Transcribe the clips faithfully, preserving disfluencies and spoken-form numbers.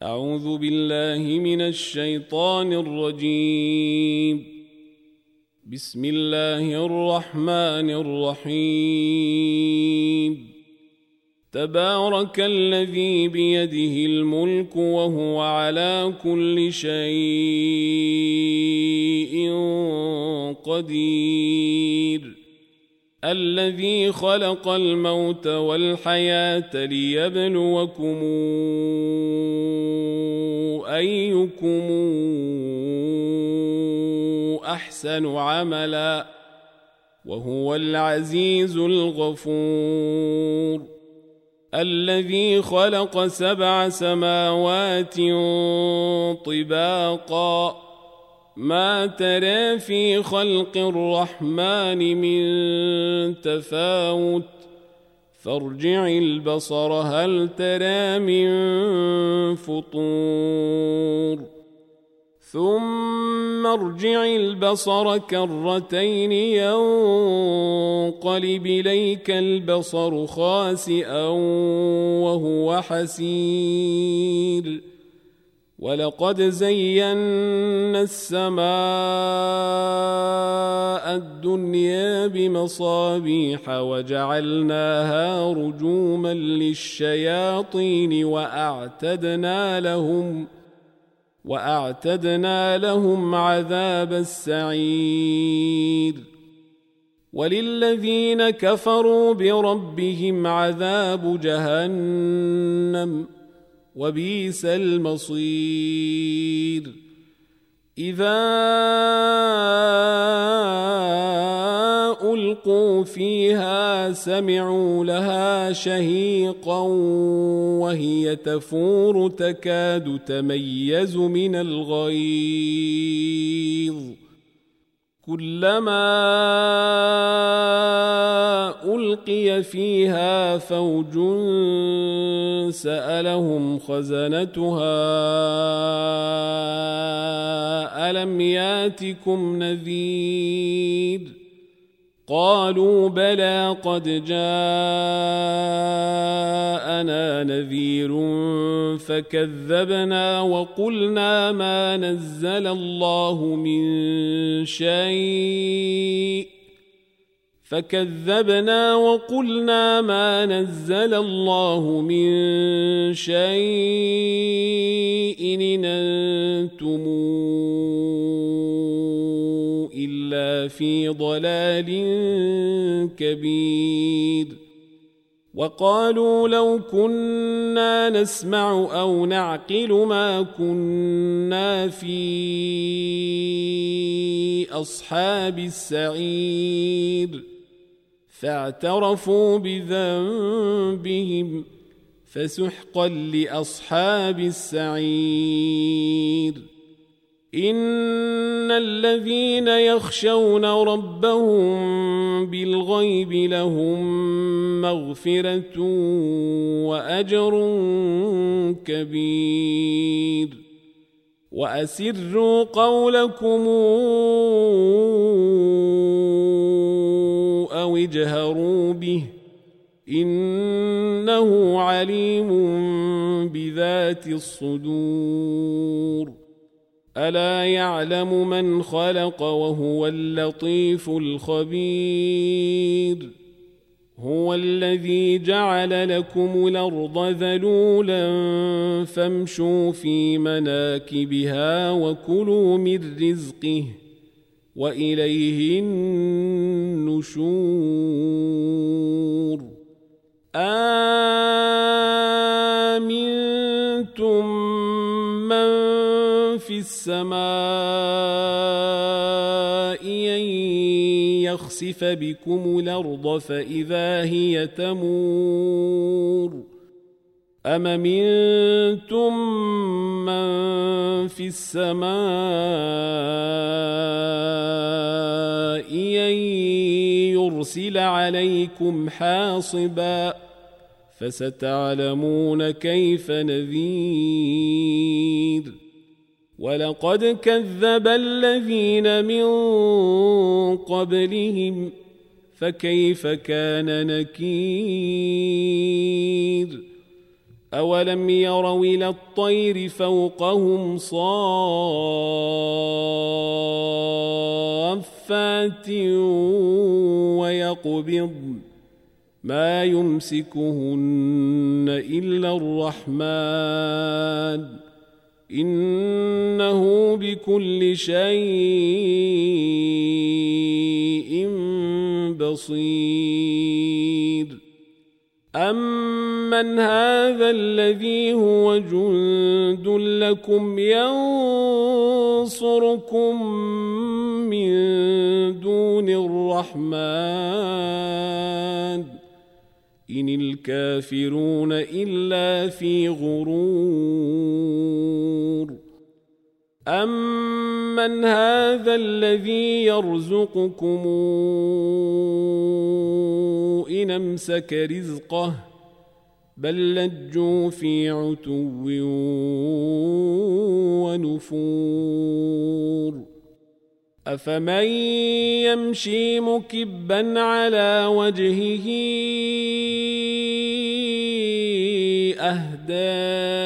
أعوذ بالله من الشيطان الرجيم. بسم الله الرحمن الرحيم. تبارك الذي بيده الملك وهو على كل شيء قدير. الذي خلق الموت والحياة ليبلوكم أيكم أحسن عملا وهو العزيز الغفور. الذي خلق سبع سماوات طباقا ما ترى في خلق الرحمن من تفاوت فارجع البصر هل ترى من فطور ثم ارجع البصر كرتين ينقلب إليك البصر خاسئا وهو حسير. ولقد زينا السماء الدنيا بمصابيح وجعلناها رجوما للشياطين وأعتدنا لهم وأعتدنا لهم عذاب السعير. وللذين كفروا بربهم عذاب جهنم وبئس المصير. إذا ألقوا فيها سمعوا لها شهيقا وهي تفور تكاد تميز من الغيظ. كلما ألقي فيها فوج سألهم خزنتها ألم ياتكم نذير قالوا بلى قد جاءنا نذير فكذبنا وقلنا ما نزل الله من شيء فكذبنا وقلنا ما نزل الله من شيء إن أنتم إلا في ضلال كبير. وقالوا لو كنا نسمع أو نعقل ما كنا في أصحاب السعير فاعترفوا بذنبهم فسحقا لأصحاب السعير. إن الذين يخشون ربهم بالغيب لهم مغفرة وأجر كبير. وأسروا قولكم أو اجهروا به إنه عليم بذات الصدور. ألا يعلم من خلق وهو اللطيف الخبير. هو الذي جعل لكم الأرض ذلولا فامشوا في مناكبها وكلوا من رزقه وإليه النشور. آمنتم من في السماء أن يخسف بكم الأرض فإذا هي تمور أم أمنتم من في السماء أن يرسل عليكم حاصبا فستعلمون كيف نذير. ولقد كذب الذين من قبلهم فكيف كان نكير. أولم يروا إلى الطير فوقهم صافات ويقبضن ما يمسكهن إلا الرحمن إنه بكل شيء بصير أمن هذا الذي هو جند لكم ينصركم من دون الرحمن إن الكافرون إلا في غرور أمن هذا الذي يرزقكم إن أمسك رزقه بل لجوا في عتو ونفور أفمن يمشي مكبا على وجهه أهدى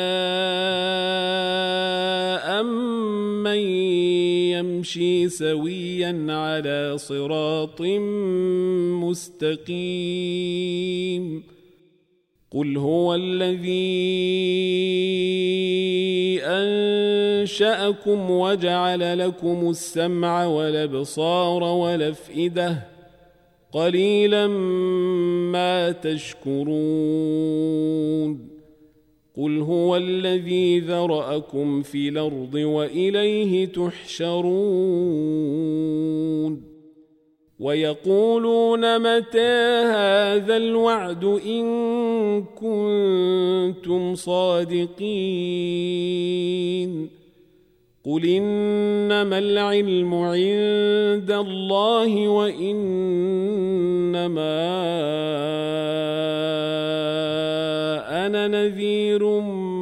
أمن يمشي سويا على صراط مستقيم قل هو الذي أنشأكم وجعل لكم السمع والأبصار والأفئدة قليلا ما تشكرون قل هو الذي ذرأكم في الأرض وإليه تحشرون ويقولون متى هذا الوعد إن كنتم صادقين قل إنما العلم عند الله وإنما أنا نذير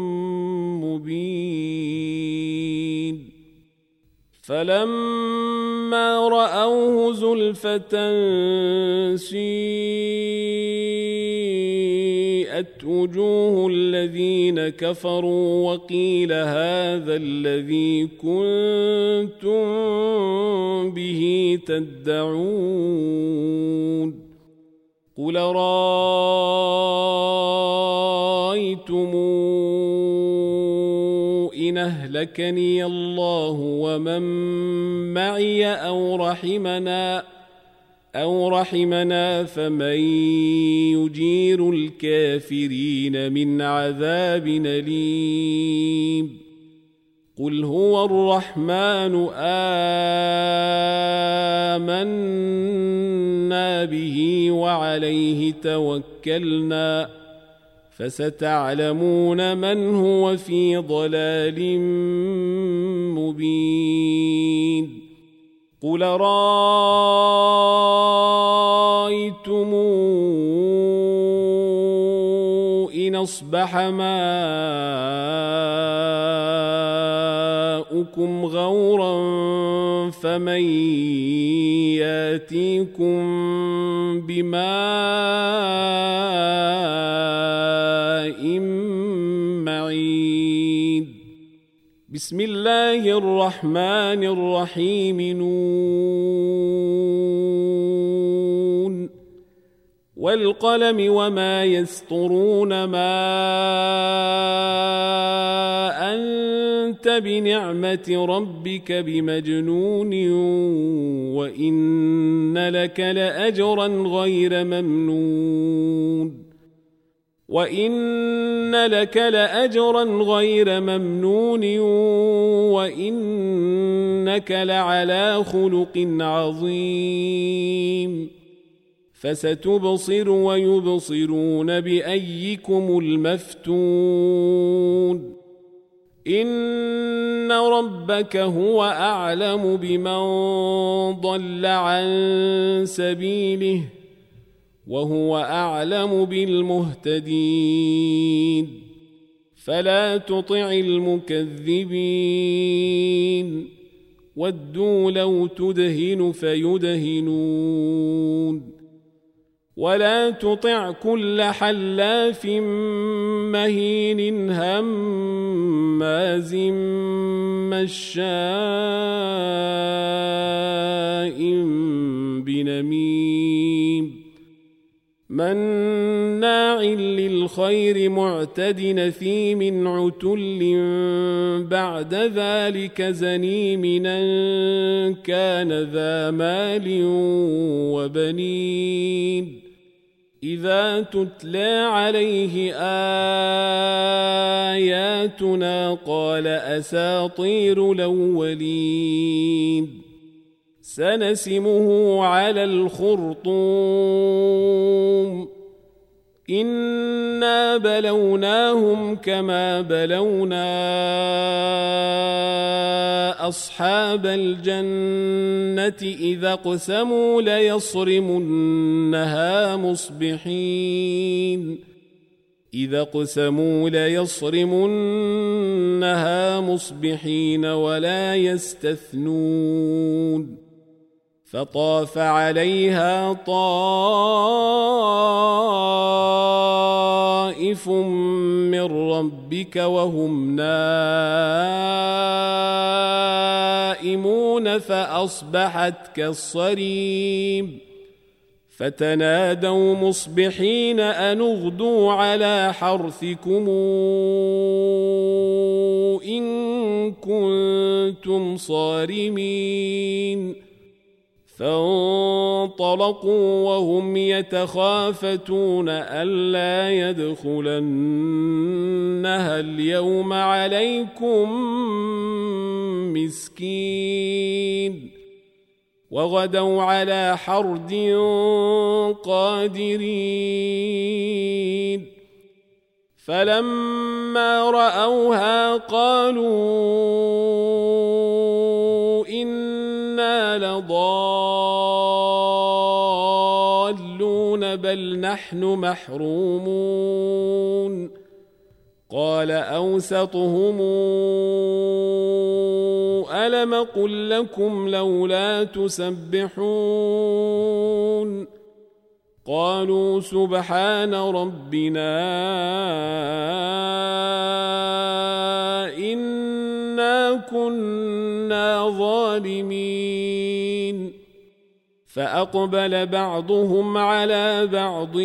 مبين فلما رأوه زلفة سيئت وجوه الذين كفروا وقيل هذا الذي كنتم به تدعون قل رأيتم إن أهلكني الله ومن معي أو رحمنا أو رحمنا فمن يجير الكافرين من عذاب أليم قل هو الرحمن آمنا به وعليه توكلنا فستعلمون من هو في ضلال مبين قل رأيتم إن أصبح ماؤكم غورا فمن ياتيكم بماء معين بسم الله الرحمن الرحيم نون والقلم وما يسطرون ما أنت بنعمة ربك بمجنون وإن لك لأجرا غير ممنون وإن لك لأجرا غير ممنون وإنك لعلى خلق عظيم فستبصر ويبصرون بأيكم المفتون إن ربك هو أعلم بمن ضل عن سبيله وهو أعلم بالمهتدين فلا تطع المكذبين ودوا لو تدهن فيدهنون ولا تطع كل حلاف مهين هماز مشاء بنميم مناع للخير معتد نثيم عتل بعد ذلك زنيم أن كان ذا مال وبنين إذا تتلى عليه آياتنا قال أساطير الأولين سنسمه على الخرطوم إنا بلوناهم كما بلونا أصحاب الجنة إذا اقسموا ليصرمنها مصبحين إذا اقسموا ليصرمنها مصبحين ولا يستثنون فطاف عليها طائف من ربك وهم نائمون فأصبحت كالصريم فتنادوا مصبحين أن اغدوا على حرثكم إن كنتم صارمين فانطلقوا وهم يتخافتون ألا يدخلنها اليوم عليكم مسكين وغدوا على حرد قادرين فلما رأوها قالوا إنا لضالون بل نحن محرومون قال أوسطهم ألم قل لكم لولا تسبحون قالوا سبحان ربنا إنا كنا ظالمين فأقبل بعضهم على بعض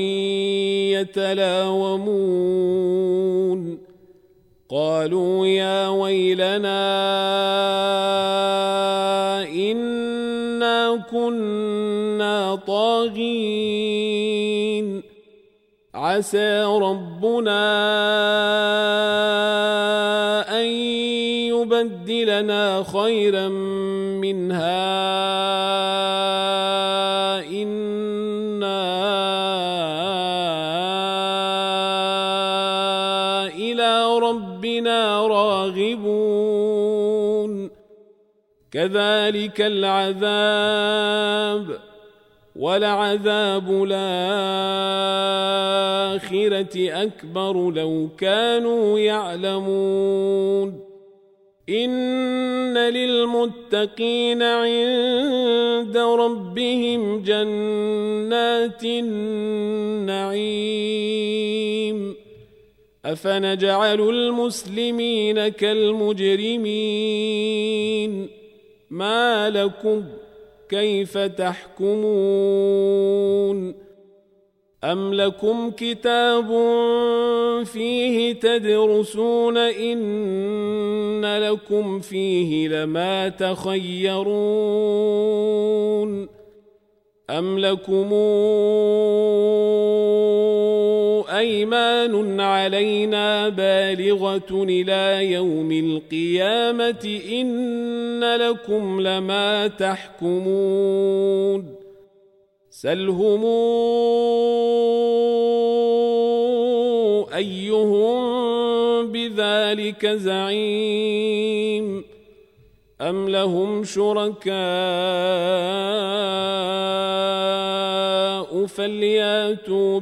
يتلاومون قالوا يا ويلنا إنا كنا طاغين عسى ربنا أن يبدلنا خيرا منها إنا إلى ربنا راغبون كذلك العذاب ولعذاب الآخرة أكبر لو كانوا يعلمون إن للمتقين عند ربهم جنات النعيم أفنجعل المسلمين كالمجرمين ما لكم كيف تحكمون أم لكم كتاب فيه تدرسون إن لكم فيه لما تخيرون أم لكم أيمان علينا بالغة إلى يوم القيامة إن لكم لما تحكمون سلهم أيهم بذلك زعيم أم لهم شركاء فلياتوا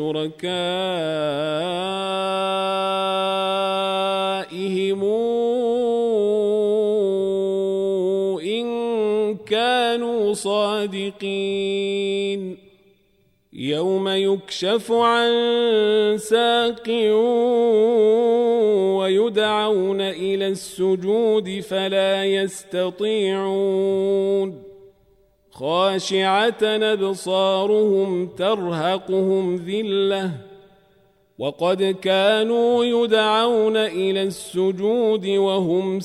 بشركائهم إن كانوا صادقين يوم يكشف عن ساق ويدعون إلى السجود فلا يستطيعون خاشعة أبصارهم ترهقهم ذلة وقد كانوا يدعون إلى السجود وهم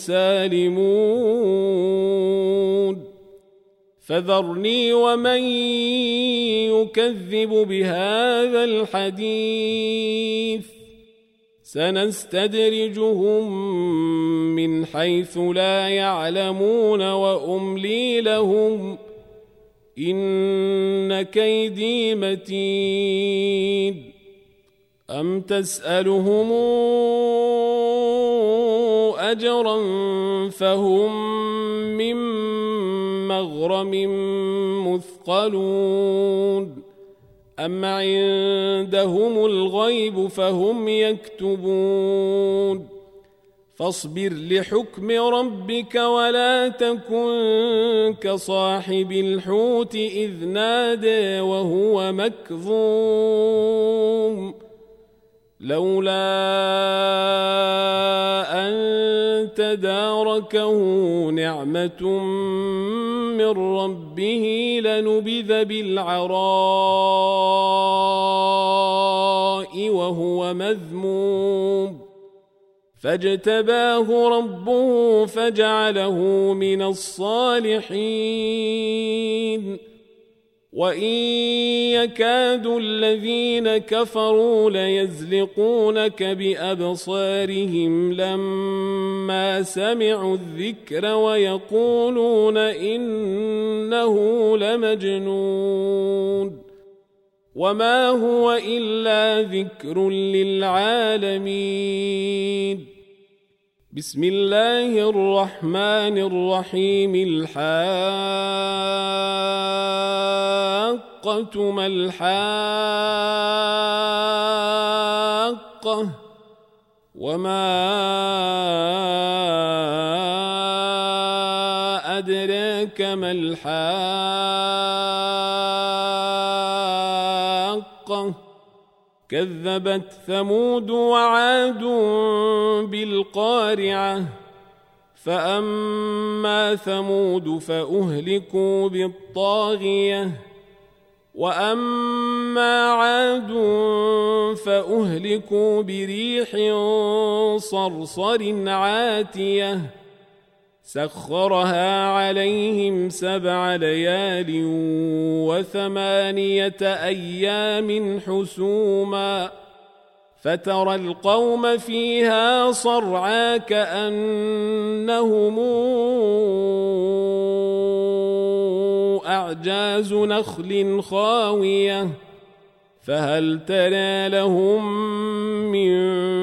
سالمون فذرني ومن يكذب بهذا الحديث سنستدرجهم من حيث لا يعلمون وأملي لهم إن كيدي متين أم تسألهم أجرا فهم من مغرم مثقلون أم عندهم الغيب فهم يكتبون فاصبر لحكم ربك ولا تكن كصاحب الحوت إذ نادى وهو مكظوم لولا أن تداركه نعمة من ربه لنبذ بالعراء وهو مذموم فاجتباه ربه فجعله من الصالحين وإن يكاد الذين كفروا ليزلقونك بأبصارهم لما سمعوا الذكر ويقولون إنه لمجنون وما هو إلا ذكر للعالمين بسم الله الرحمن الرحيم الحاقة ما الحاقة وما أدراك ما الحاقة كذبت ثمود وعاد بالقارعة فأما ثمود فأهلكوا بالطاغية وأما عاد فأهلكوا بريح صرصر عاتية سخرها عليهم سبع ليال وثمانية أيام حسوما فترى القوم فيها صرعى كأنهم أعجاز نخل خاوية فهل ترى لهم من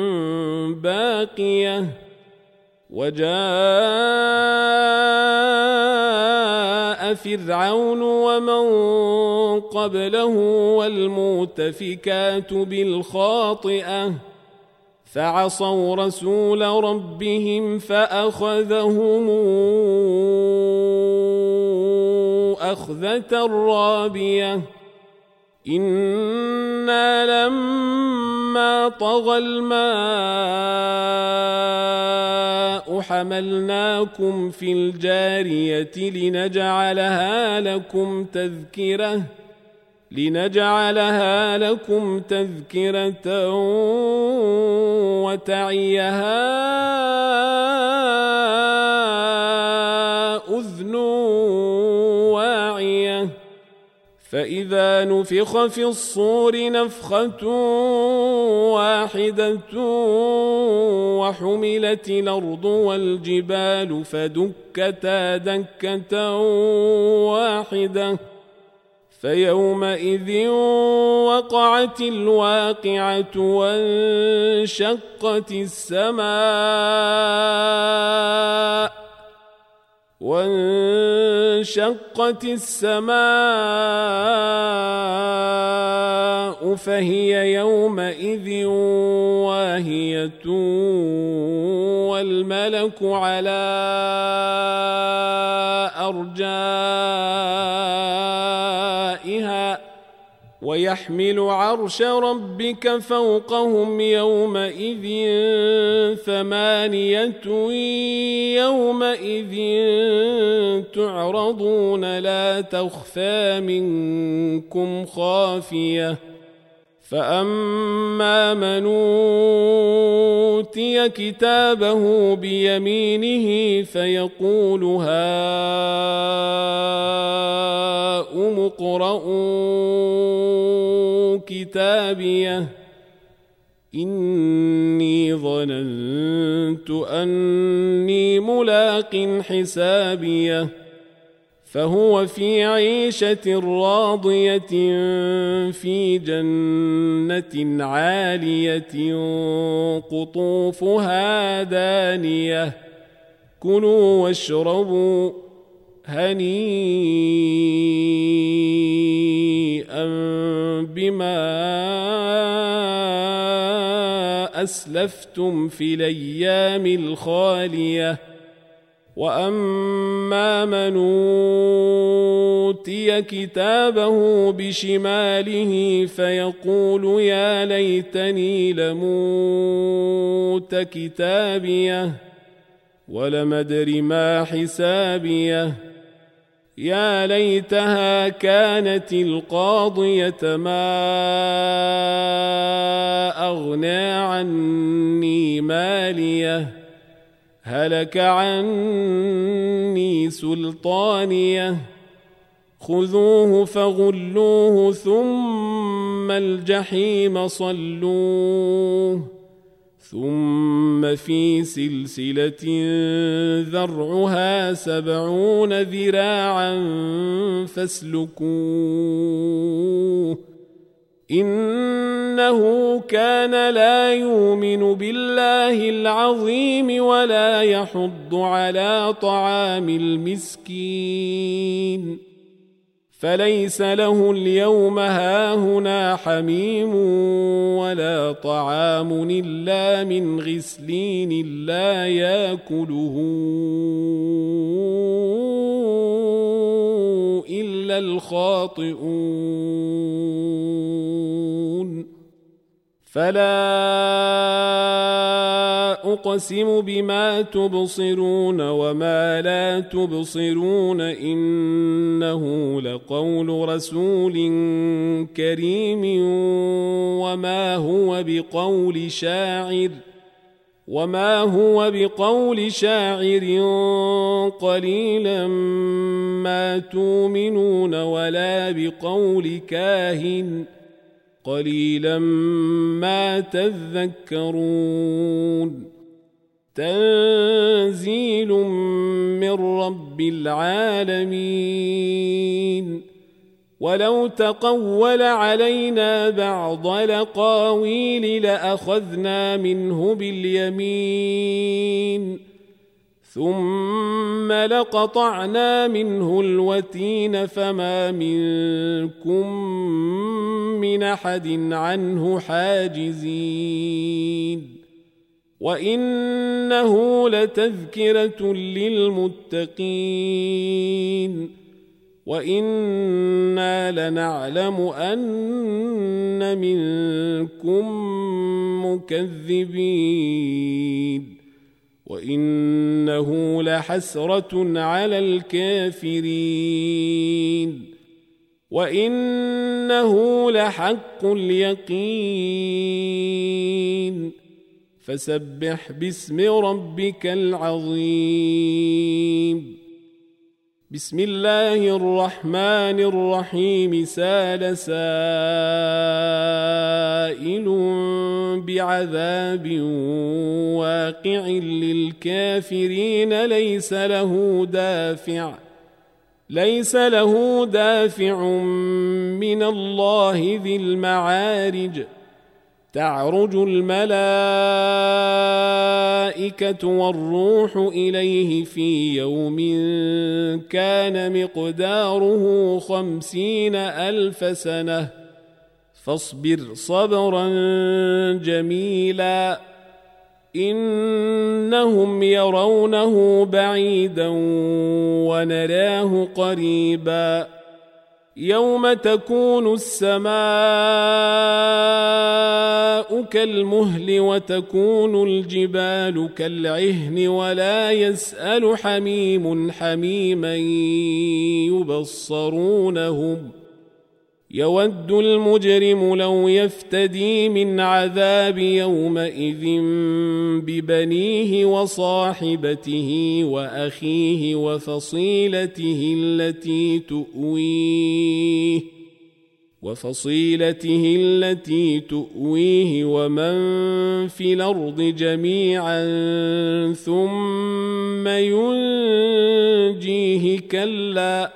باقية وجاء فرعون ومن قبله والمؤتفكات بالخاطئة فعصوا رسول ربهم فأخذهم أخذة رابية إنا لما طغى الماء حملناكم في الجارية لنجعلها لكم تذكرة لنجعلها لكم تذكرة وتعيها أذن واعية فإذا نفخ في الصور نفخة واحدة وحملت الأرض والجبال فدكتا دكة واحدة فيومئذ وقعت الواقعة وانشقت السماء وانشقت السماء فهي يومئذ واهية والملك على أرجائها ويحمل عرش ربك فوقهم يومئذ ثمانية يومئذ تعرضون لا تخفى منكم خافية فأما من أوتي كتابه بيمينه فيقول هاؤم اقرءوا كتابيه إني ظننت أني ملاق حسابيه فهو في عيشة راضية في جنة عالية قطوفها دانية كلوا واشربوا هنيئا بما أسلفتم في الأيام الخالية وأما من أوتي كتابه بشماله فيقول يا ليتني لموت كتابيه ولم أدر ما حسابيه يا ليتها كانت القاضية ما أغنى عني ماليه هلك عني سلطانيه خذوه فغلوه ثم الجحيم صلوه ثم في سلسلة ذرعها سبعون ذراعا فاسلكوه إنه كان لا يؤمن بالله العظيم ولا يحض على طعام المسكين فليس له اليوم هاهنا حميم ولا طعام إلا من غسلين لا يأكله إلا الخاطئون فلا أقسم بما تبصرون وما لا تبصرون إنه لقول رسول كريم وما هو بقول شاعر وما هو بقول شاعر قليلا ما تؤمنون ولا بقول كاهن قليلا ما تذكرون تنزيل من رب العالمين ولو تقول علينا بعض الأقاويل لأخذنا منه باليمين ثم لقطعنا منه الوتين فما منكم من أحد عنه حاجزين وإنه لتذكرة للمتقين وإنا لنعلم أن منكم مكذبين وإنه لحسرة على الكافرين وإنه لحق اليقين فسبح باسم ربك العظيم بسم الله الرحمن الرحيم سال سائل بعذاب واقع للكافرين ليس له دافع ليس له دافع من الله ذي المعارج تعرج الملائكة والروح إليه في يوم كان مقداره خمسين ألف سنة فاصبر صبرا جميلا إنهم يرونه بعيدا ونراه قريبا يوم تكون السماء كالمهل وتكون الجبال كالعهن ولا يسأل حميم حميما يبصرونهم يود المجرم لو يفتدي من عذاب يومئذ ببنيه وصاحبته وأخيه وفصيلته التي تؤويه وفصيلته التي تؤويه ومن في الأرض جميعا ثم ينجيه كلا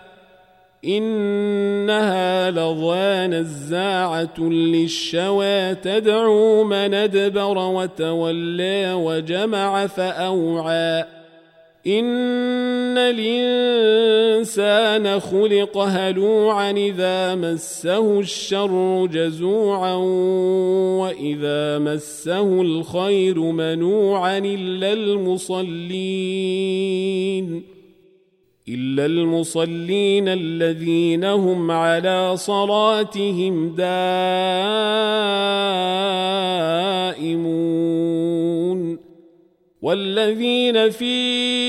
إنها لظى نزاعة للشوى تدعو من أدبر وتولى وجمع فأوعى إن الإنسان خلق هلوعا إذا مسه الشر جزوعا وإذا مسه الخير منوعا إلا المصلين إلا المصلين الذين هم على صلاتهم دائمون والذين في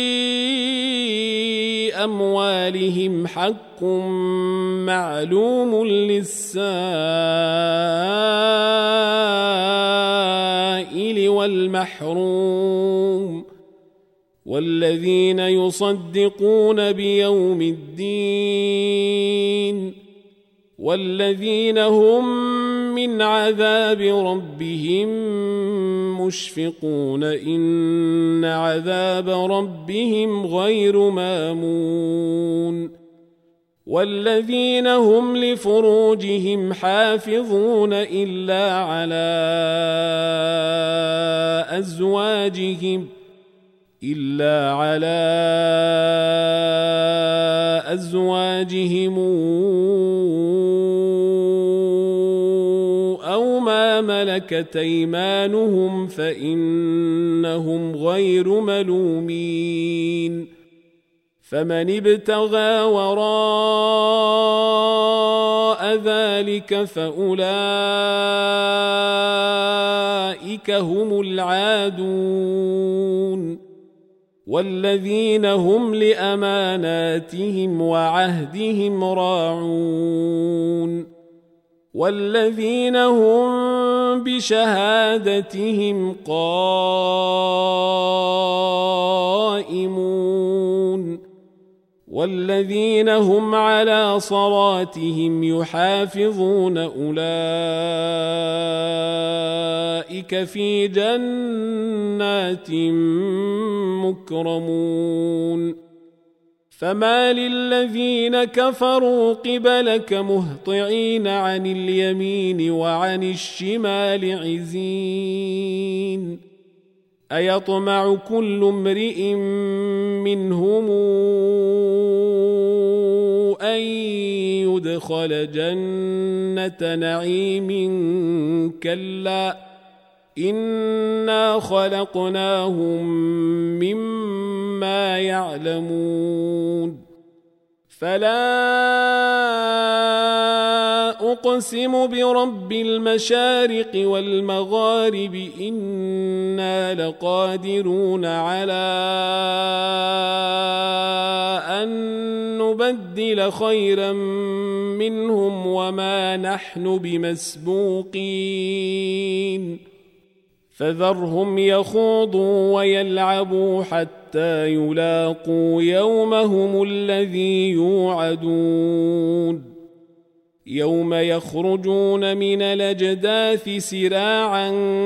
أموالهم حق معلوم للسائل والمحروم والذين يصدقون بيوم الدين والذين هم من عذاب ربهم مشفقون إن عذاب ربهم غير مامون والذين هم لفروجهم حافظون إلا على أزواجهم إلا على أزواجهم أو ما ملكت أيمانهم فإنهم غير ملومين فمن ابتغى وراء ذلك فأولئك هم العادون والذين هم لأماناتهم وعهدهم راعون والذين هم بشهادتهم قائمون والذين هم على صلاتهم يحافظون أولئك في جنات مكرمون فما للذين كفروا قبلك مهطعين عن اليمين وعن الشمال عزين أيطمع كل امرئ منهم أن يدخل جنة نعيم كلا إنا خلقناهم مما يعلمون فلا أقسم برب المشارق والمغارب إنا لقادرون على أن نبدل خيرا منهم وما نحن بمسبوقين فذرهم يخوضوا ويلعبوا حتى يلاقوا يومهم الذي يوعدون يوم يخرجون من الأجداث سراعا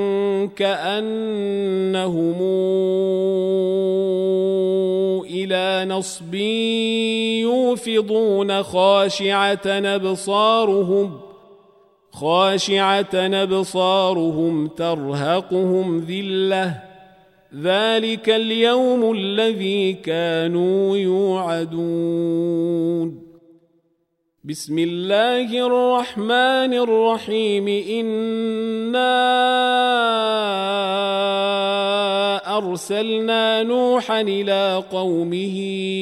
كأنهم إلى نصب يوفضون خاشعة أبصارهم خاشعة أبصارهم ترهقهم ذلة ذلك اليوم الذي كانوا يوعدون بسم الله الرحمن الرحيم إنا أرسلنا نوحا إلى قومه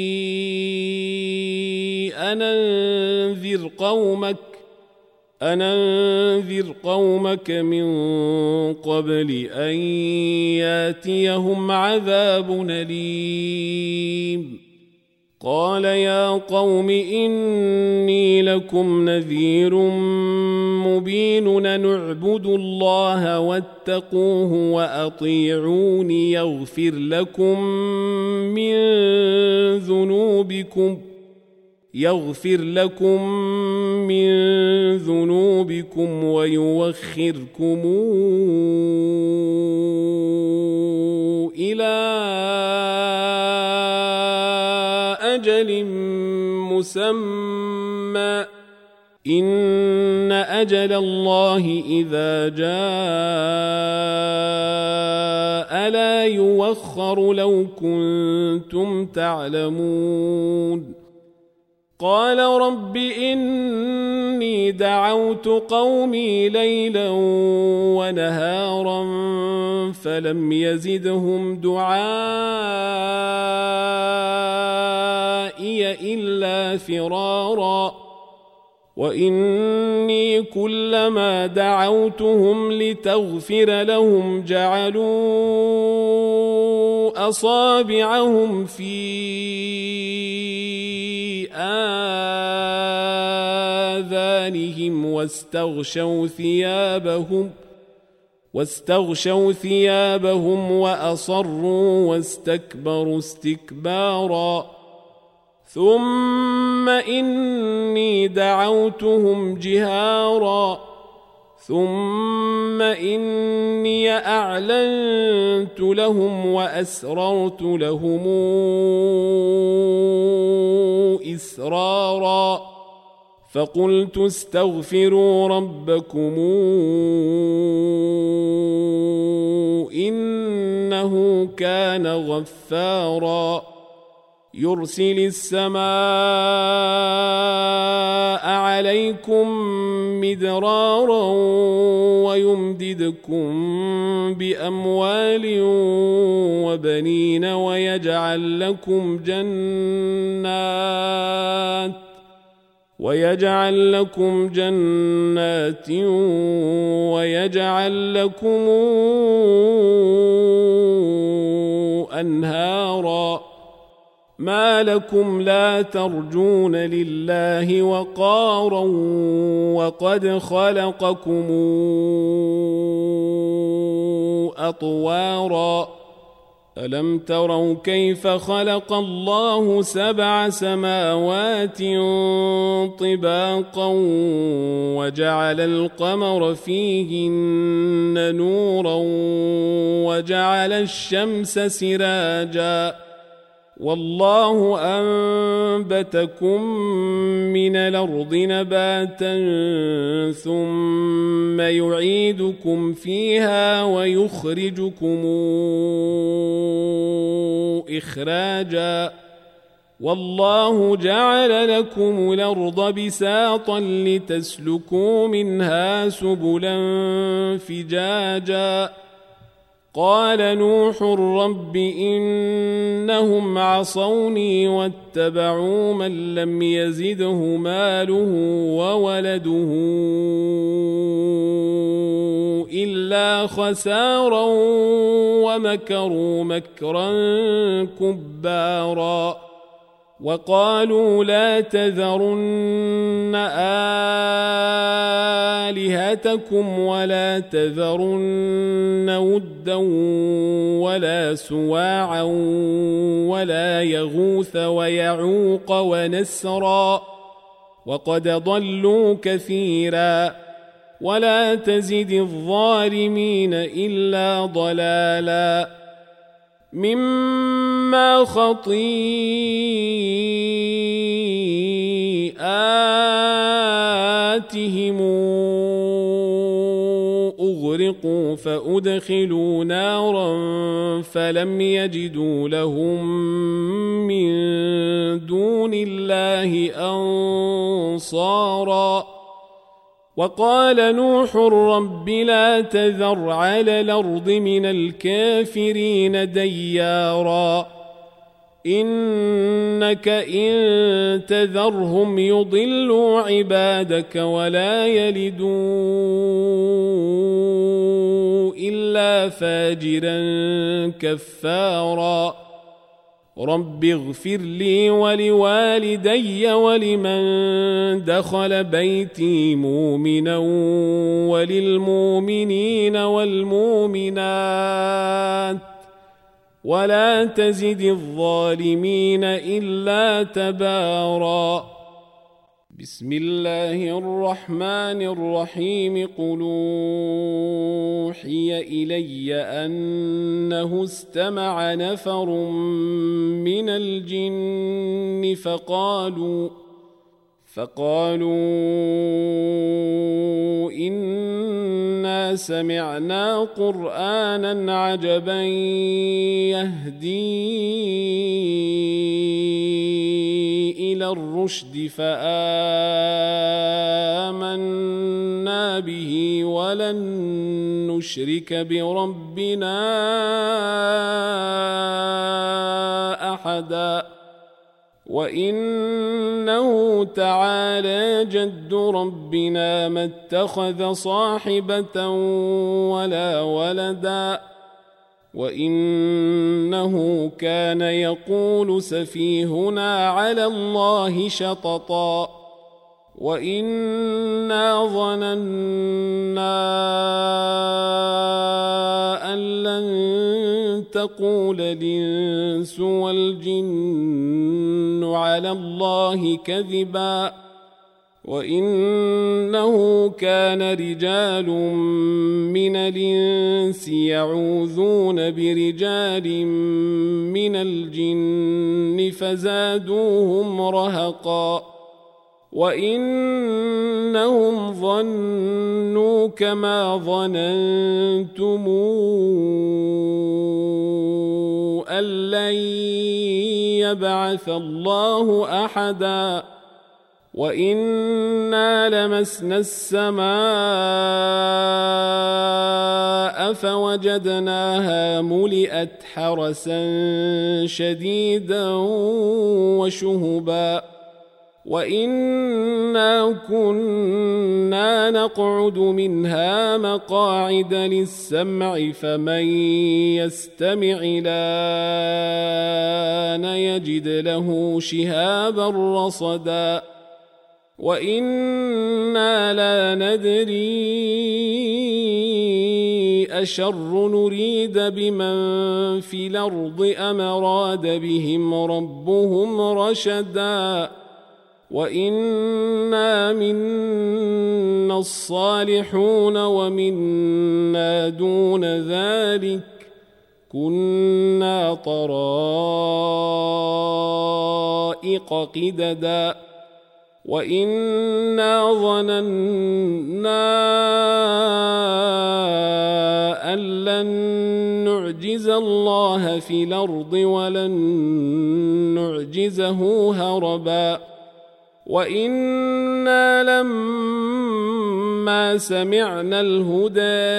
أن أنذر قومك أن أنذر قومك من قبل أن ياتيهم عذاب أليم قال يا قوم إني لكم نذير مبين نعبد الله واتقوه وأطيعوني يغفر لكم من ذنوبكم يغفر لكم من ذنوبكم ويوخركم إلى أجل مسمى إن أجل الله إذا جاء لا يوخر لو كنتم تعلمون قال رب إني دعوت قومي ليلا ونهارا فلم يزدهم دعائي إلا فرارا وإني كلما دعوتهم لتغفر لهم جعلوا أصابعهم في آذانهم واستغشوا ثيابهم واستغشوا ثيابهم وأصروا واستكبروا استكبارا ثم إني دعوتهم جهارا ثم إني أعلنت لهم وأسررت لهم إسرارا فقلت استغفروا ربكم إنه كان غفارا يرسل السماء عليكم مدرارا ويمددكم بأموال وبنين ويجعل لكم جنات ويجعل لكم جنات ويجعل لكم أنهارا ما لكم لا ترجون لله وقارا وقد خلقكم أطوارا ألم تروا كيف خلق الله سبع سماوات طباقا وجعل القمر فيهن نورا وجعل الشمس سراجا والله أنبتكم من الأرض نباتا ثم يعيدكم فيها ويخرجكم إخراجا والله جعل لكم الأرض بساطا لتسلكوا منها سبلا فجاجا قال نوح رب إنهم عصوني واتبعوا من لم يزده ماله وولده إلا خسارا ومكروا مكرا كبارا وقالوا لا تذرن آلهتكم ولا تذرن ودا ولا سواعا ولا يغوث ويعوق ونسرا وقد ضلوا كثيرا ولا تزد الظالمين إلا ضلالا مما خطيئاتهم أغرقوا فأدخلوا نارا فلم يجدوا لهم من دون الله أنصارا وقال نوح رب لا تذر على الأرض من الكافرين ديارا إنك إن تذرهم يضلوا عبادك ولا يلدوا إلا فاجرا كفارا رب اغفر لي ولوالدي ولمن دخل بيتي مؤمنا وللمؤمنين والمؤمنات ولا تزد الظالمين إلا تبارا بسم الله الرحمن الرحيم قل أوحي إلي أنه استمع نفر من الجن فقالوا فقالوا إنا سمعنا قرآنا عجبا يهدي إلى الرشد فآمنا به ولن نشرك بربنا أحدا وإنه تعالى جد ربنا ما اتخذ صاحبة ولا ولدا وإنه كان يقول سفيهنا على الله شططا وإنا ظننا أن لن تقول الإنس والجن على الله كذبا وإنه كان رجال من الإنس يعوذون برجال من الجن فزادوهم رهقا وإنهم ظنوا كما ظننتم أن لن يبعث الله أحدا وإنا لمسنا السماء فوجدناها ملئت حرسا شديدا وشهبا وإنا كنا نقعد منها مقاعد للسمع فمن يستمع الآن يجد له شهابا رصدا وإنا لا ندري أشر نريد بمن في الأرض أم أراد بهم ربهم رشدا وإنا منا الصالحون ومنا دون ذلك كنا طرائق قددا وإنا ظننا أن لن نعجز الله في الأرض ولن نعجزه هربا وإنا لما سمعنا الهدى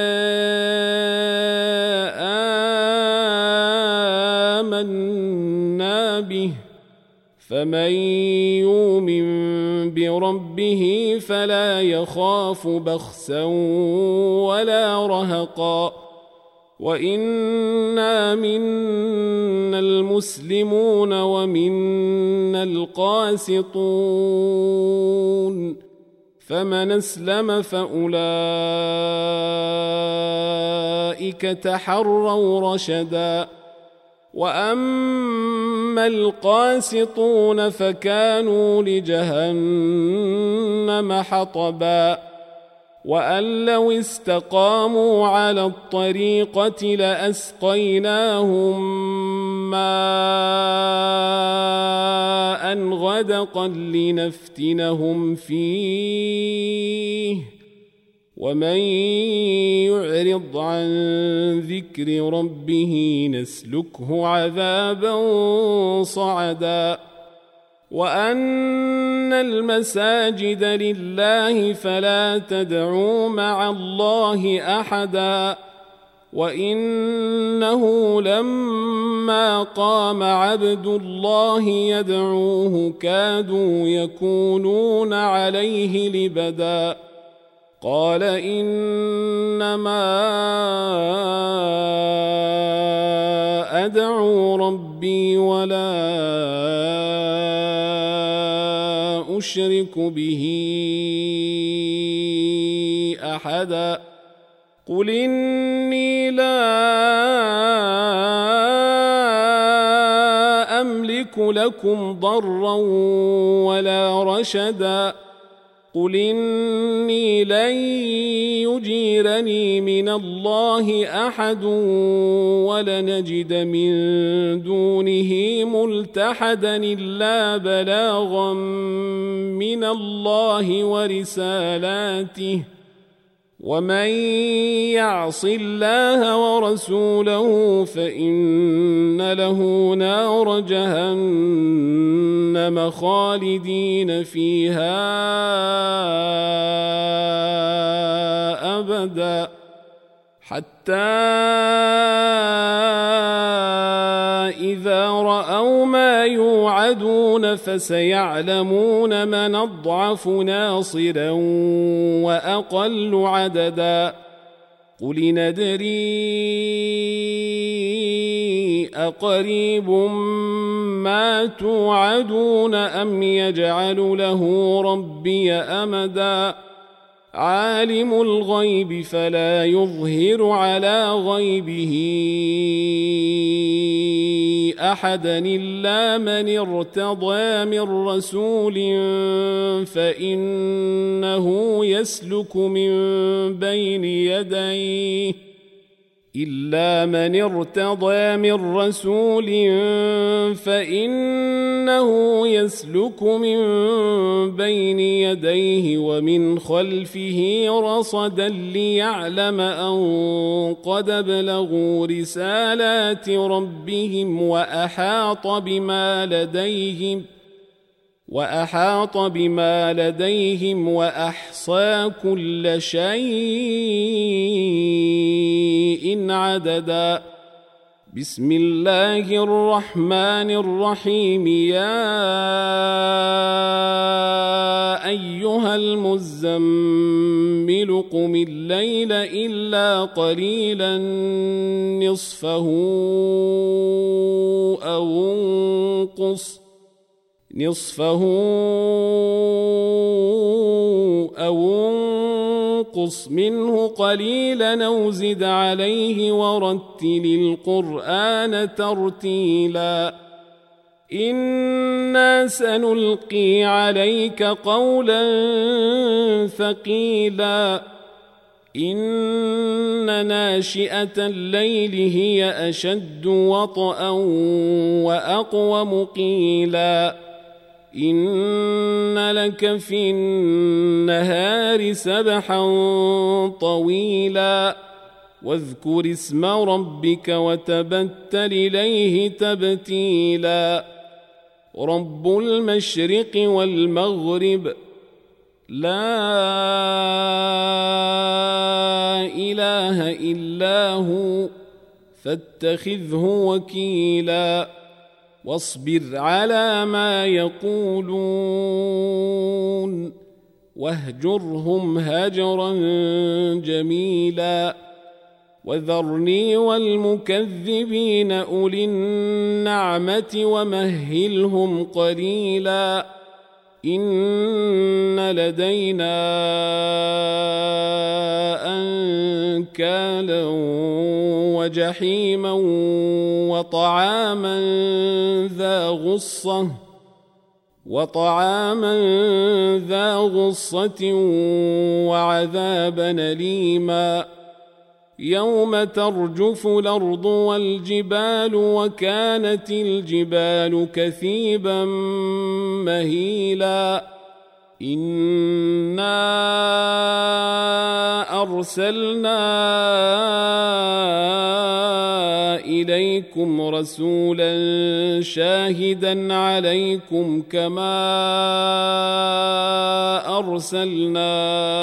آمنا به فمن يؤمن بربه فلا يخاف بخسا ولا رهقا وإنا منا المسلمون ومنا القاسطون فمن أسلم فأولئك تحروا رشدا وأما القاسطون فكانوا لجهنم حطبا وأن لو استقاموا على الطريقة لأسقيناهم ماء غدقا لنفتنهم فيه ومن يعرض عن ذكر ربه نسلكه عذابا صعدا وأن المساجد لله فلا تدعوا مع الله أحدا وإنه لما قام عبد الله يدعوه كادوا يكونون عليه لبدا قال إنما أدعو ربي ولا أشرك به أحدا قل إني لا أملك لكم ضرا ولا رشدا قل إني لن يجيرني من الله أحد ولنجد من دونه ملتحدا إلا بلاغا من الله ورسالاته ومن يعص الله ورسوله فإن له نار جهنم خالدين فيها أبدا حتى إذا رأوا ما يوعدون فسيعلمون من أضعف ناصرا وأقل عددا قل ندري أقريب ما توعدون أم يجعل له ربي أمدا عالم الغيب فلا يظهر على غيبه أحدا إلا من ارتضى من رسول فإنه يسلك من بين يديه إلا من ارتضى من رسول فإنه يسلك من بين يديه ومن خلفه رصدا ليعلم أن قد بلغوا رسالات ربهم وأحاط بما لديهم وأحاط بما لديهم وأحصى كل شيء عددا بسم الله الرحمن الرحيم يا أيها المزمل قم الليل إلا قليلا نصفه أو انقص نصفه أو انقص منه قليلا أو زد عليه ورتل القرآن ترتيلا إنا سنلقي عليك قولا ثقيلا إن ناشئة الليل هي أشد وطئا وأقوم قيلا إن لك في النهار سبحا طويلا واذكر اسم ربك وتبتل إليه تبتيلا رب المشرق والمغرب لا إله إلا هو فاتخذه وكيلا واصبر على ما يقولون واهجرهم هجرا جميلا وذرني والمكذبين أولي النعمة ومهلهم قليلا إن لدينا أنكالا وجحيما وطعاما ذا غصة وطعاما ذا غصة وعذابا أليما يوم ترجف الأرض والجبال وكانت الجبال كثيبا مهيلا إنا أرسلنا إليكم رسولا شاهدا عليكم كما أرسلنا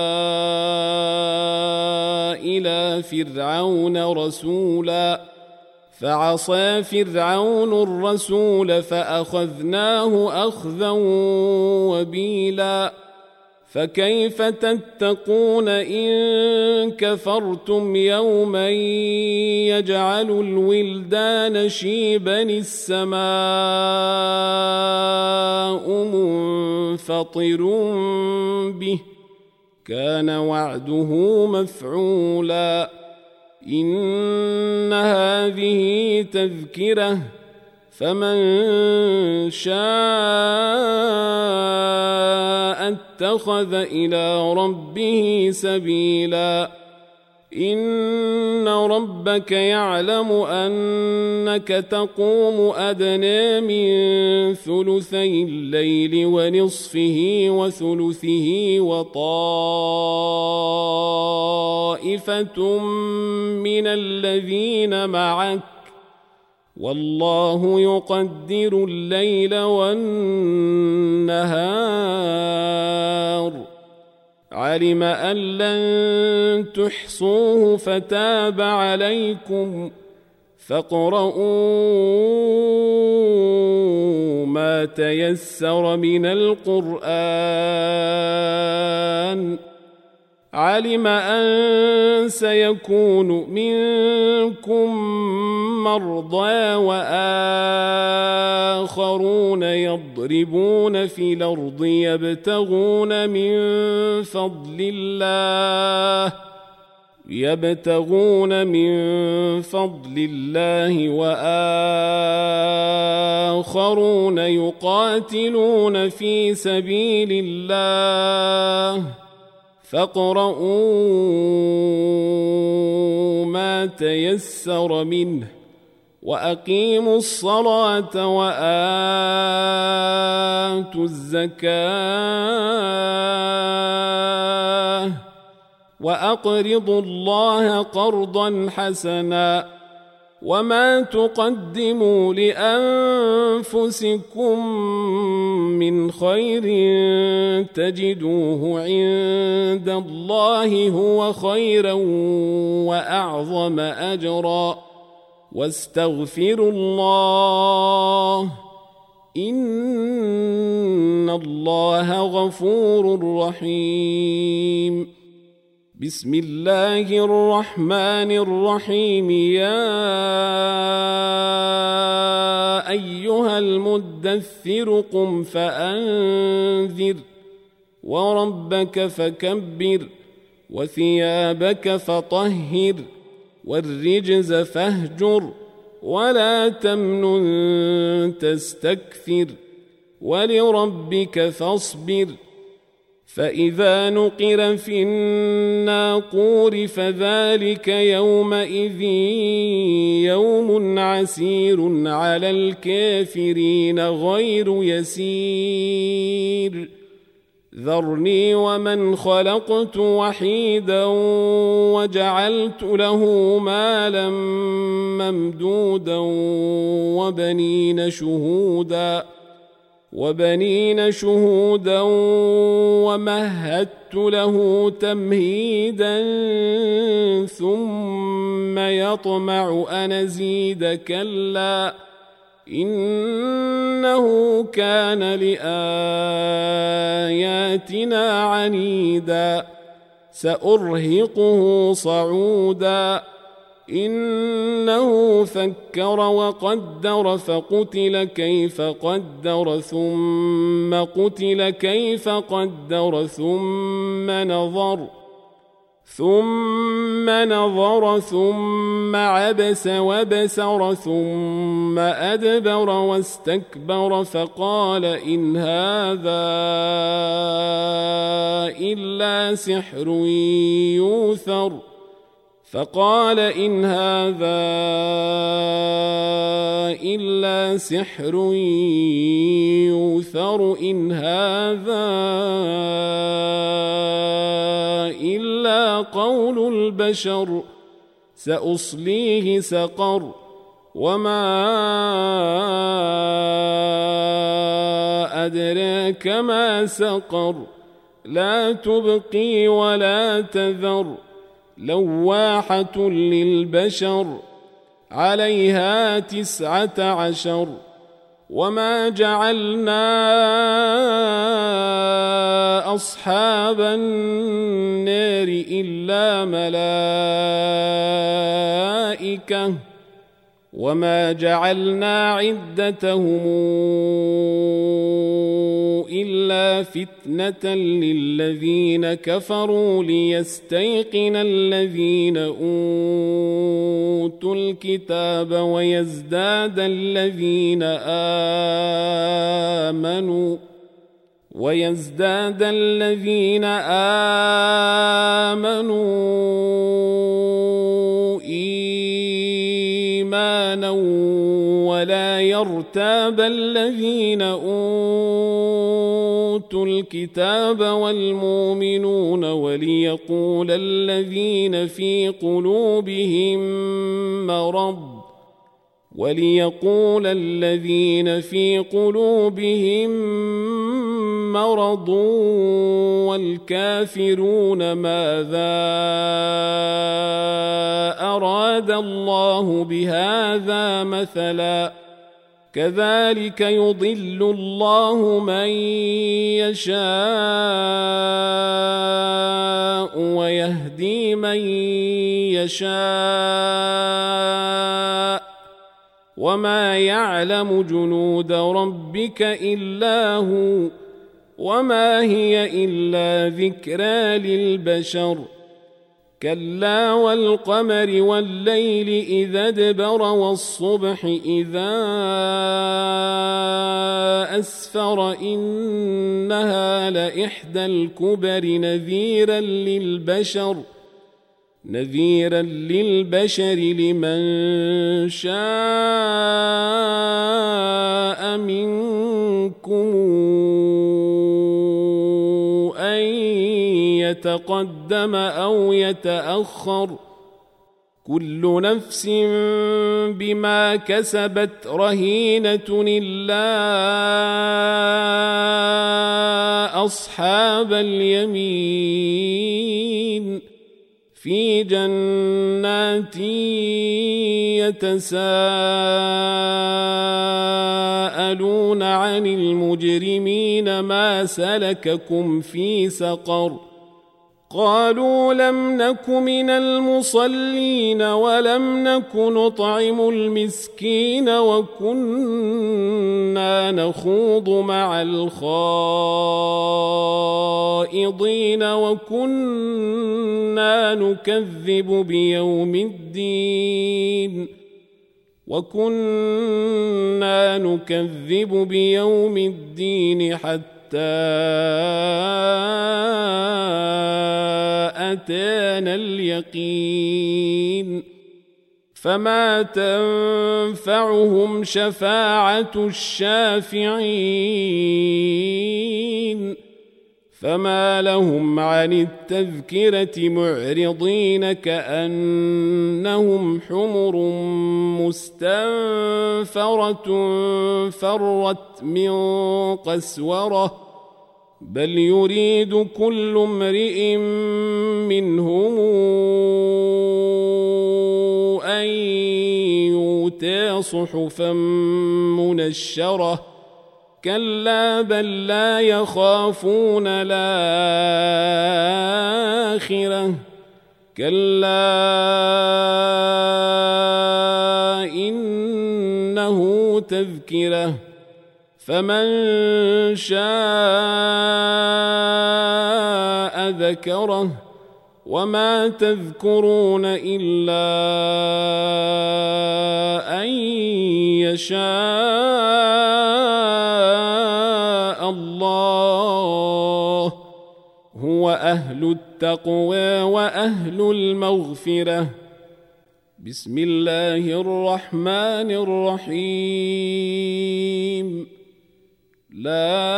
إلى فرعون رسولا فعصى فرعون الرسول فأخذناه أخذا وبيلا فكيف تتقون إن كفرتم يوما يجعل الولدان شيبا السماء منفطر به كان وعده مفعولا إن هذه تذكرة فمن شاء اتخذ إلى ربه سبيلا إن ربك يعلم أنك تقوم أدنى من ثلثي الليل ونصفه وثلثه وطائفة من الذين معك والله يقدر الليل والنهار علم أن لن تحصوه فتاب عليكم فاقرؤوا ما تيسر من القرآن علم أن سيكون منكم مرضى وآخرون يضربون في الأرض يبتغون من فضل الله يبتغون من فضل الله وآخرون يقاتلون في سبيل الله فاقرؤوا ما تيسر منه وأقيموا الصلاة وآتوا الزكاة وأقرضوا الله قرضا حسنا وما تقدموا لأنفسكم من خير تجدوه عند الله هو خيرا وأعظم أجرا واستغفروا الله إن الله غفور رحيم بسم الله الرحمن الرحيم يا أيها المدثر قم فأنذر وربك فكبر وثيابك فطهر والرجز فاهجر ولا تمنن تستكثر ولربك فاصبر فإذا نقر في الناقور فذلك يومئذ يوم عسير على الكافرين غير يسير ذرني ومن خلقت وحيدا وجعلت له مالا ممدودا وبنين شهودا وبنين شهودا ومهدت له تمهيدا ثم يطمع أن أزيد كلا إنه كان لآياتنا عنيدا سأرهقه صعودا إنه فكر وقدر فقتل كيف قدر ثم قتل كيف قدر ثم نظر ثم نظر ثم عبس وبسر ثم أدبر واستكبر فقال إن هذا إلا سحر يوثر فقال إن هذا إلا سحر يوثر إن هذا إلا قول البشر سأصليه سقر وما أدراك ما سقر لا تبقي ولا تذر لواحة للبشر عليها تسعة عشر وما جعلنا أصحاب النار إلا ملائكة وما جعلنا عدتهم إلا فتنة للذين كفروا ليستيقن الذين أوتوا الكتاب ويزداد الذين آمنوا ويزداد الذين آمنوا إيمانا ولا يرتاب الذين أوتوا الكتاب والمؤمنون وليقول الذين في قلوبهم مرض وليقول الذين في قلوبهم مرض والكافرون ماذا أراد الله بهذا مثلا كذلك يضل الله من يشاء ويهدي من يشاء وما يعلم جنود ربك إلا هو وما هي إلا ذكرى للبشر كلا والقمر والليل إذا ادبر والصبح إذا أسفر إنها لإحدى الكبر نذيرا للبشر نذيرا للبشر لمن شاء منكم أن يتقدم أو يتأخر كل نفس بما كسبت رهينة إلا أصحاب اليمين في جنات يتساءلون عن المجرمين ما سلككم في سقر قالوا لم نك من المصلين ولم نك نطعم المسكين وكنا نخوض مع الخائضين وكنا نكذب بيوم الدين وكنا نكذب بيوم الدين حتى أتانا اليقين فما تنفعهم شفاعة الشافعين فما لهم عن التذكرة معرضين كأنهم حمر مستنفرة فرت من قسورة بل يريد كل امرئ منهم أن يؤتى صحفا منشرة كلا بل لا يخافون الآخرة كلا إنه تذكرة فمن شاء ذكره وما تذكرون إلا أن يشاء الله هو أهل التقوى وأهل المغفرة بسم الله الرحمن الرحيم لا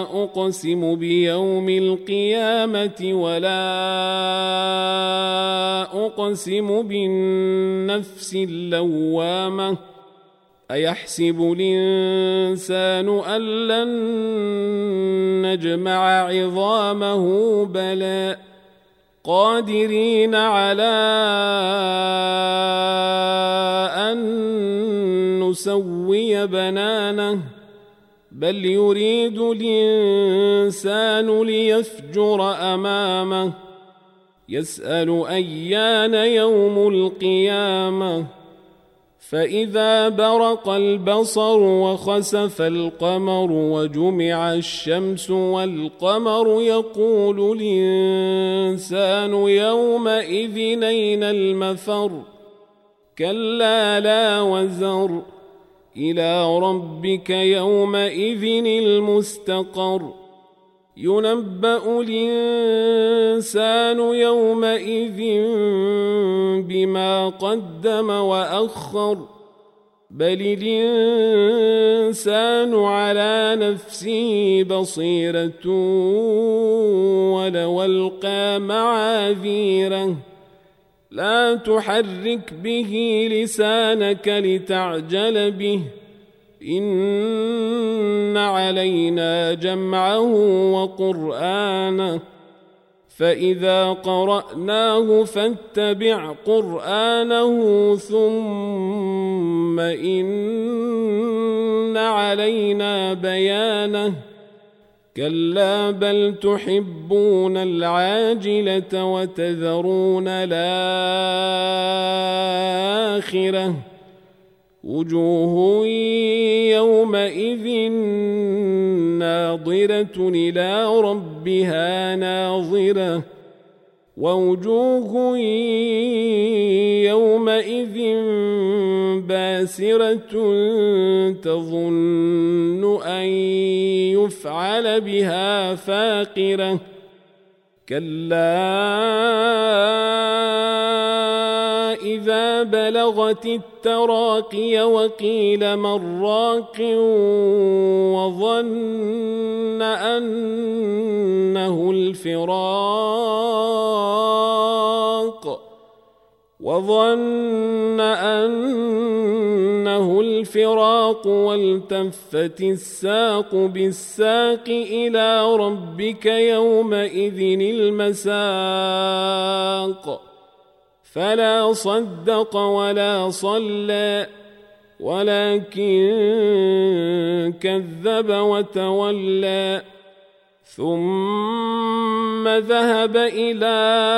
أقسم بيوم القيامة ولا أقسم بالنفس اللوامة أيحسب الإنسان أن لن نجمع عظامه بلى قادرين على أن نسوي بنانه بل يريد الإنسان ليفجر أمامه يسأل أيان يوم القيامة فإذا برق البصر وخسف القمر وجمع الشمس والقمر يقول الإنسان يومئذ أين المفر كلا لا وزر إلى ربك يومئذ المستقر ينبأ الإنسان يومئذ بما قدم وأخر بل الإنسان على نفسه بصيرة ولو ألقى معاذيره لا تحرك به لسانك لتعجل به إن علينا جمعه وقرآنه فإذا قرأناه فاتبع قرآنه ثم إن علينا بيانه كلا بل تحبون العاجلة وتذرون الآخرة وجوه يومئذ ناظرة إلى ربها ناظرة ووجوه يومئذ باسرة تظن أن يفعل بها فاقرة كلا إذا بلغت التراقي وقيل من راق وظن أنه الفراق وظن أنه الفراق والتفت الساق بالساق إلى ربك يومئذ المساق فلا صدق ولا صلى ولكن كذب وتولى ثم ذهب إلى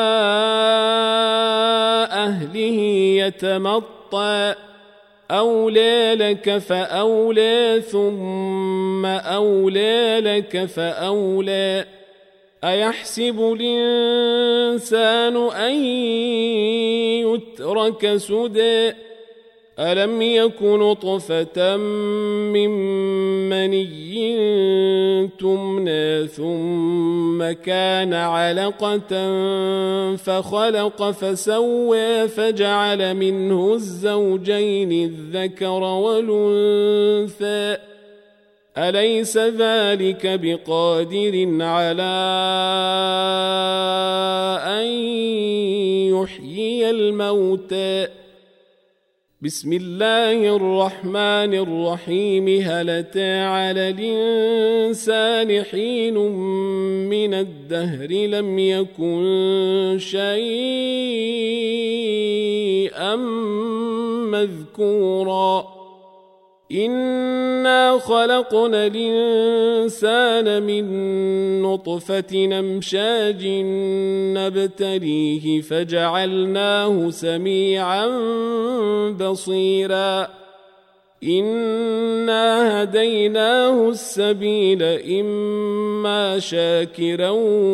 أهله يتمطى أولى لك فأولى ثم أولى لك فأولى أيحسب الإنسان أن يترك سدى ألم يك نطفة من مني تمنى ثم كان علقة فخلق فسوى فجعل منه الزوجين الذكر والأنثى أليس ذلك بقادر على أن يحيي الموتى بسم الله الرحمن الرحيم هل أتى على الإنسان حين من الدهر لم يكن شيئا مذكورا إنا خلقنا الإنسان من نطفة أمشاج نبتليه فجعلناه سميعا بصيرا إنا هديناه السبيل إما شاكرا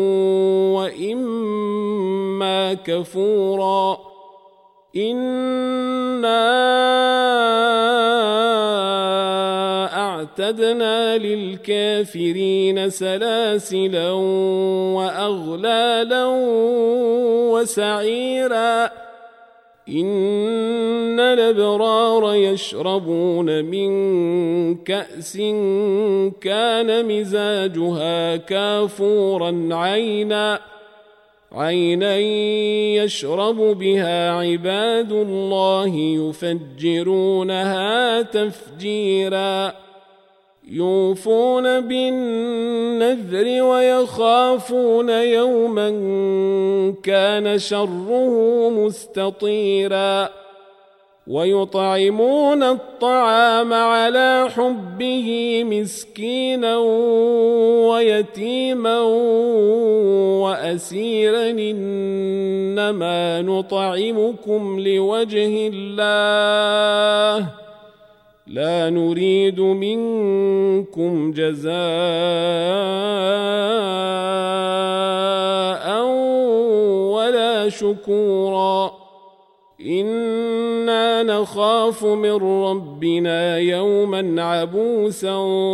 وإما كفورا إنا أعتدنا للكافرين سلاسلا وأغلالا وسعيرا إن الأبرار يشربون من كأس كان مزاجها كافورا عينا عينا يشرب بها عباد الله يفجرونها تفجيرا يوفون بالنذر ويخافون يوما كان شره مستطيرا ويطعمون الطعام على حبه مسكينا ويتيما وأسيرا إنما نطعمكم لوجه الله لا نريد منكم جزاء ولا شكورا إنا نخاف من ربنا يوما عبوسا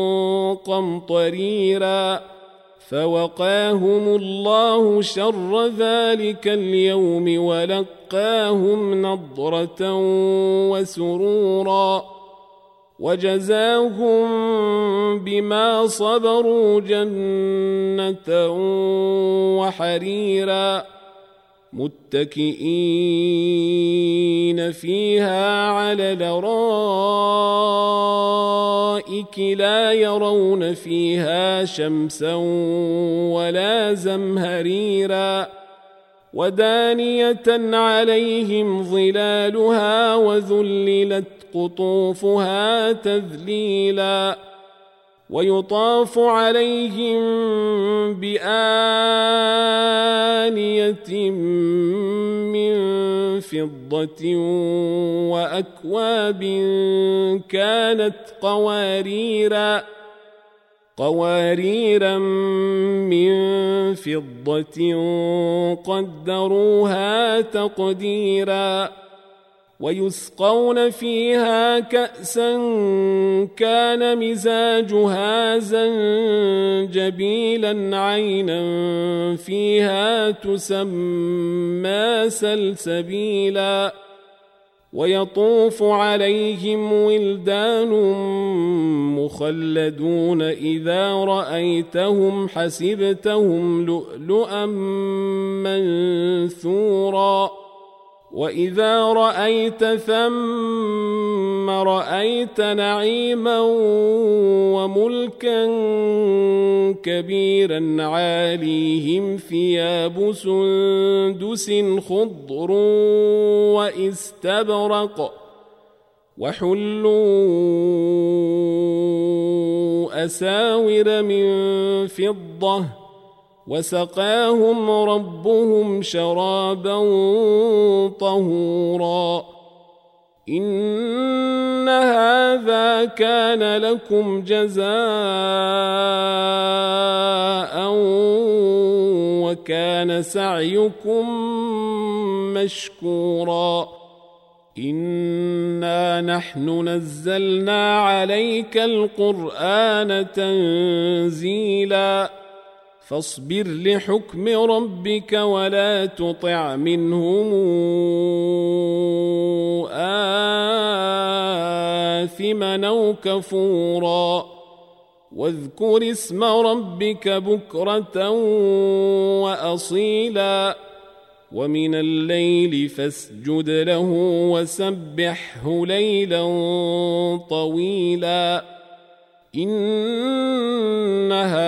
قمطريرا فوقاهم الله شر ذلك اليوم ولقاهم نضرة وسرورا وجزاهم بما صبروا جنة وحريرا متكئين فيها على الأرائك لا يرون فيها شمسا ولا زمهريرا ودانية عليهم ظلالها وذللت قطوفها تذليلا ويطاف عليهم بآنية من فضة وأكواب كانت قواريرا قواريرا من فضة قدروها تقديرا ويسقون فيها كأسا كان مزاجها زنجبيلا عينا فيها تسمى سلسبيلا ويطوف عليهم ولدان مخلدون إذا رأيتهم حسبتهم لؤلؤا منثورا وإذا رأيت ثم رأيت نعيما وملكا كبيرا عاليهم ثياب سندس خضر واستبرق وحلوا أساور من فضة وسقاهم ربهم شرابا طهورا إن هذا كان لكم جزاء وكان سعيكم مشكورا إنا نحن نزلنا عليك القرآن تنزيلا فاصبر لحكم ربك ولا تطع منهم آثما أو كفورا واذكر اسم ربك بكرة وأصيلا ومن الليل فاسجد له وسبحه ليلا طويلا إن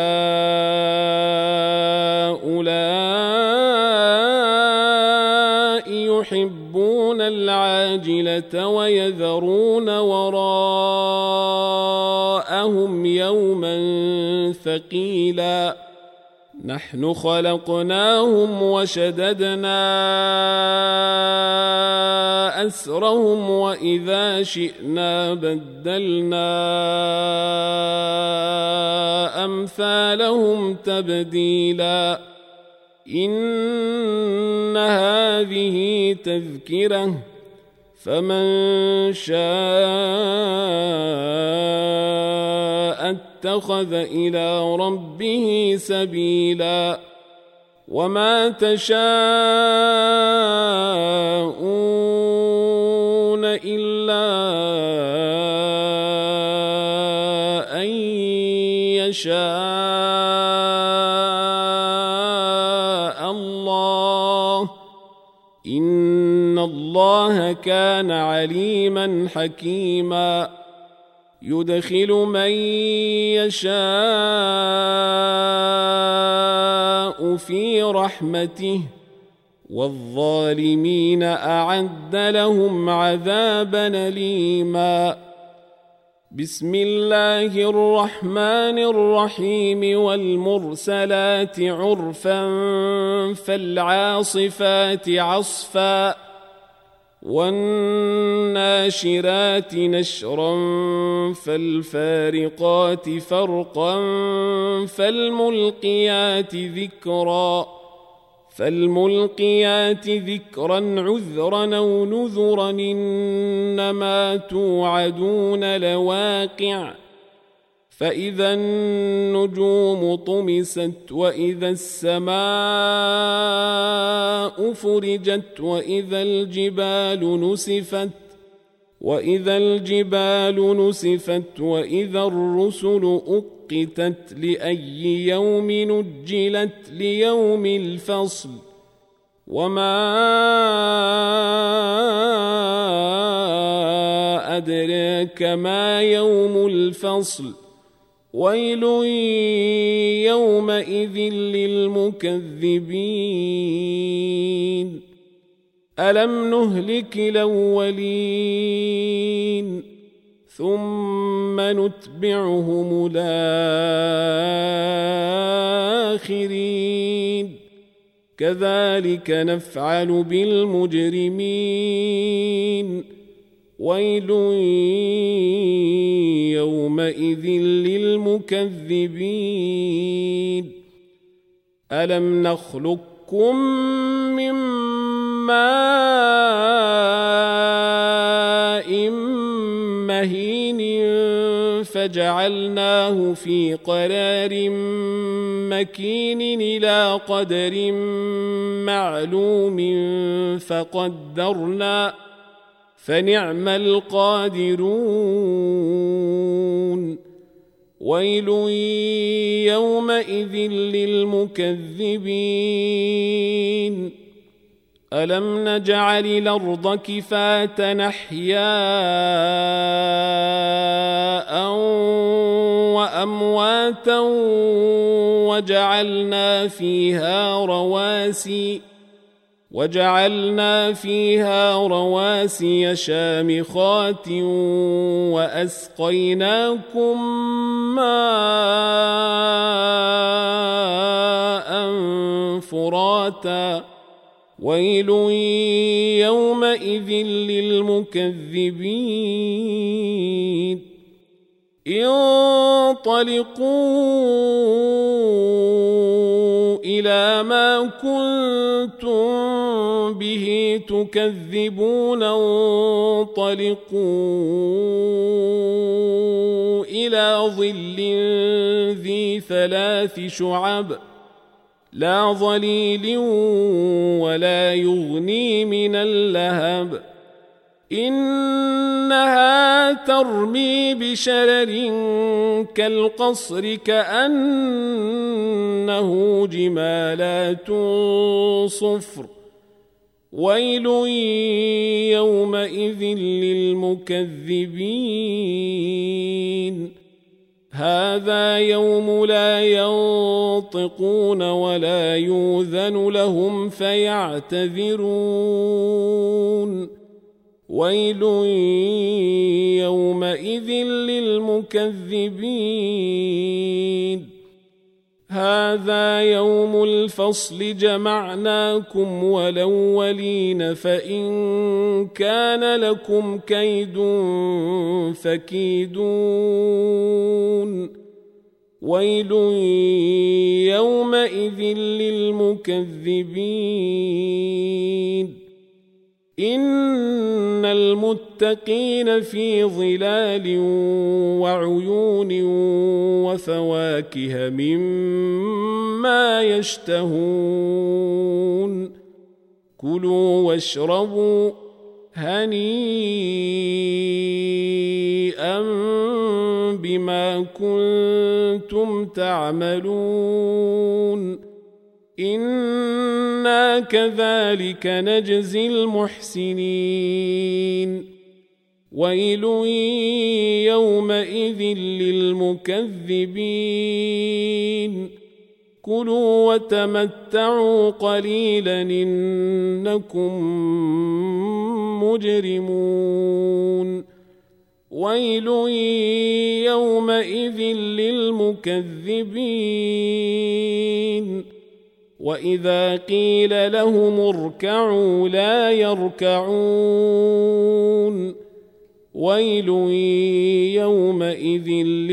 هؤلاء يحبون العاجلة ويذرون وراءهم يوما ثقيلا نحن خلقناهم وشددنا أسرهم وإذا شئنا بدلنا أمثالهم تبديلا إن هذه تذكرة فمن شاء اتخذ إلى ربه سبيلا وما تشاءون إلا أن يشاء الله كان عليما حكيما يدخل من يشاء في رحمته والظالمين أعد لهم عذابا أليما. بسم الله الرحمن الرحيم والمرسلات عرفا فالعاصفات عصفا والناشرات نشرا فالفارقات فرقا فالملقيات ذكرا فالملقيات ذكرا عذرا أو نذرا إنما توعدون لواقع فإذا النجوم طمست وإذا السماء فرجت وإذا الجبال نسفت وإذا الجبال نسفت وإذا الرسل أقتت لأي يوم نجلت ليوم الفصل وما أدراك ما يوم الفصل ويل يومئذ للمكذبين ألم نهلك الأولين ثم نتبعهم الآخرين كذلك نفعل بالمجرمين ويل يومئذ للمكذبين ألم نخلقكم من ماء مهين فجعلناه في قرار مكين إلى قدر معلوم فقدرنا فنعم القادرون ويل يومئذ للمكذبين ألم نجعل الأرض كفاة أحياء وأمواتا وجعلنا فيها رواسي وجعلنا فيها رواسي شامخات وأسقيناكم ماء فراتا ويل يومئذ للمكذبين انطلقوا إلى ما كنتم به تكذبون انطلقوا إلى ظل ذي ثلاث شعب لا ظليل ولا يغني من اللهب إنها ترمي بشرر كالقصر كأنه جمالات صفر ويل يومئذ للمكذبين هذا يوم لا ينطقون ولا يؤذن لهم فيعتذرون ويل يومئذ للمكذبين هذا يوم الفصل جمعناكم والأولين فإن كان لكم كيد فكيدون ويل يومئذ للمكذبين إن المتقين في ظلال وعيون وفواكه مما يشتهون كلوا واشربوا هنيئا بما كنتم تعملون إنا كذلك نجزي المحسنين ويل يومئذ للمكذبين كلوا وتمتعوا قليلا إنكم مجرمون ويل يومئذ للمكذبين وإذا قيل لهم اركعوا لا يركعون ويل يومئذ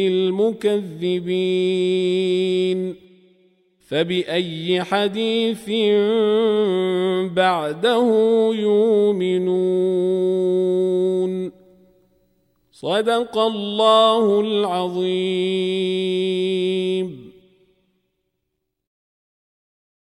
للمكذبين فبأي حديث بعده يؤمنون صدق الله العظيم.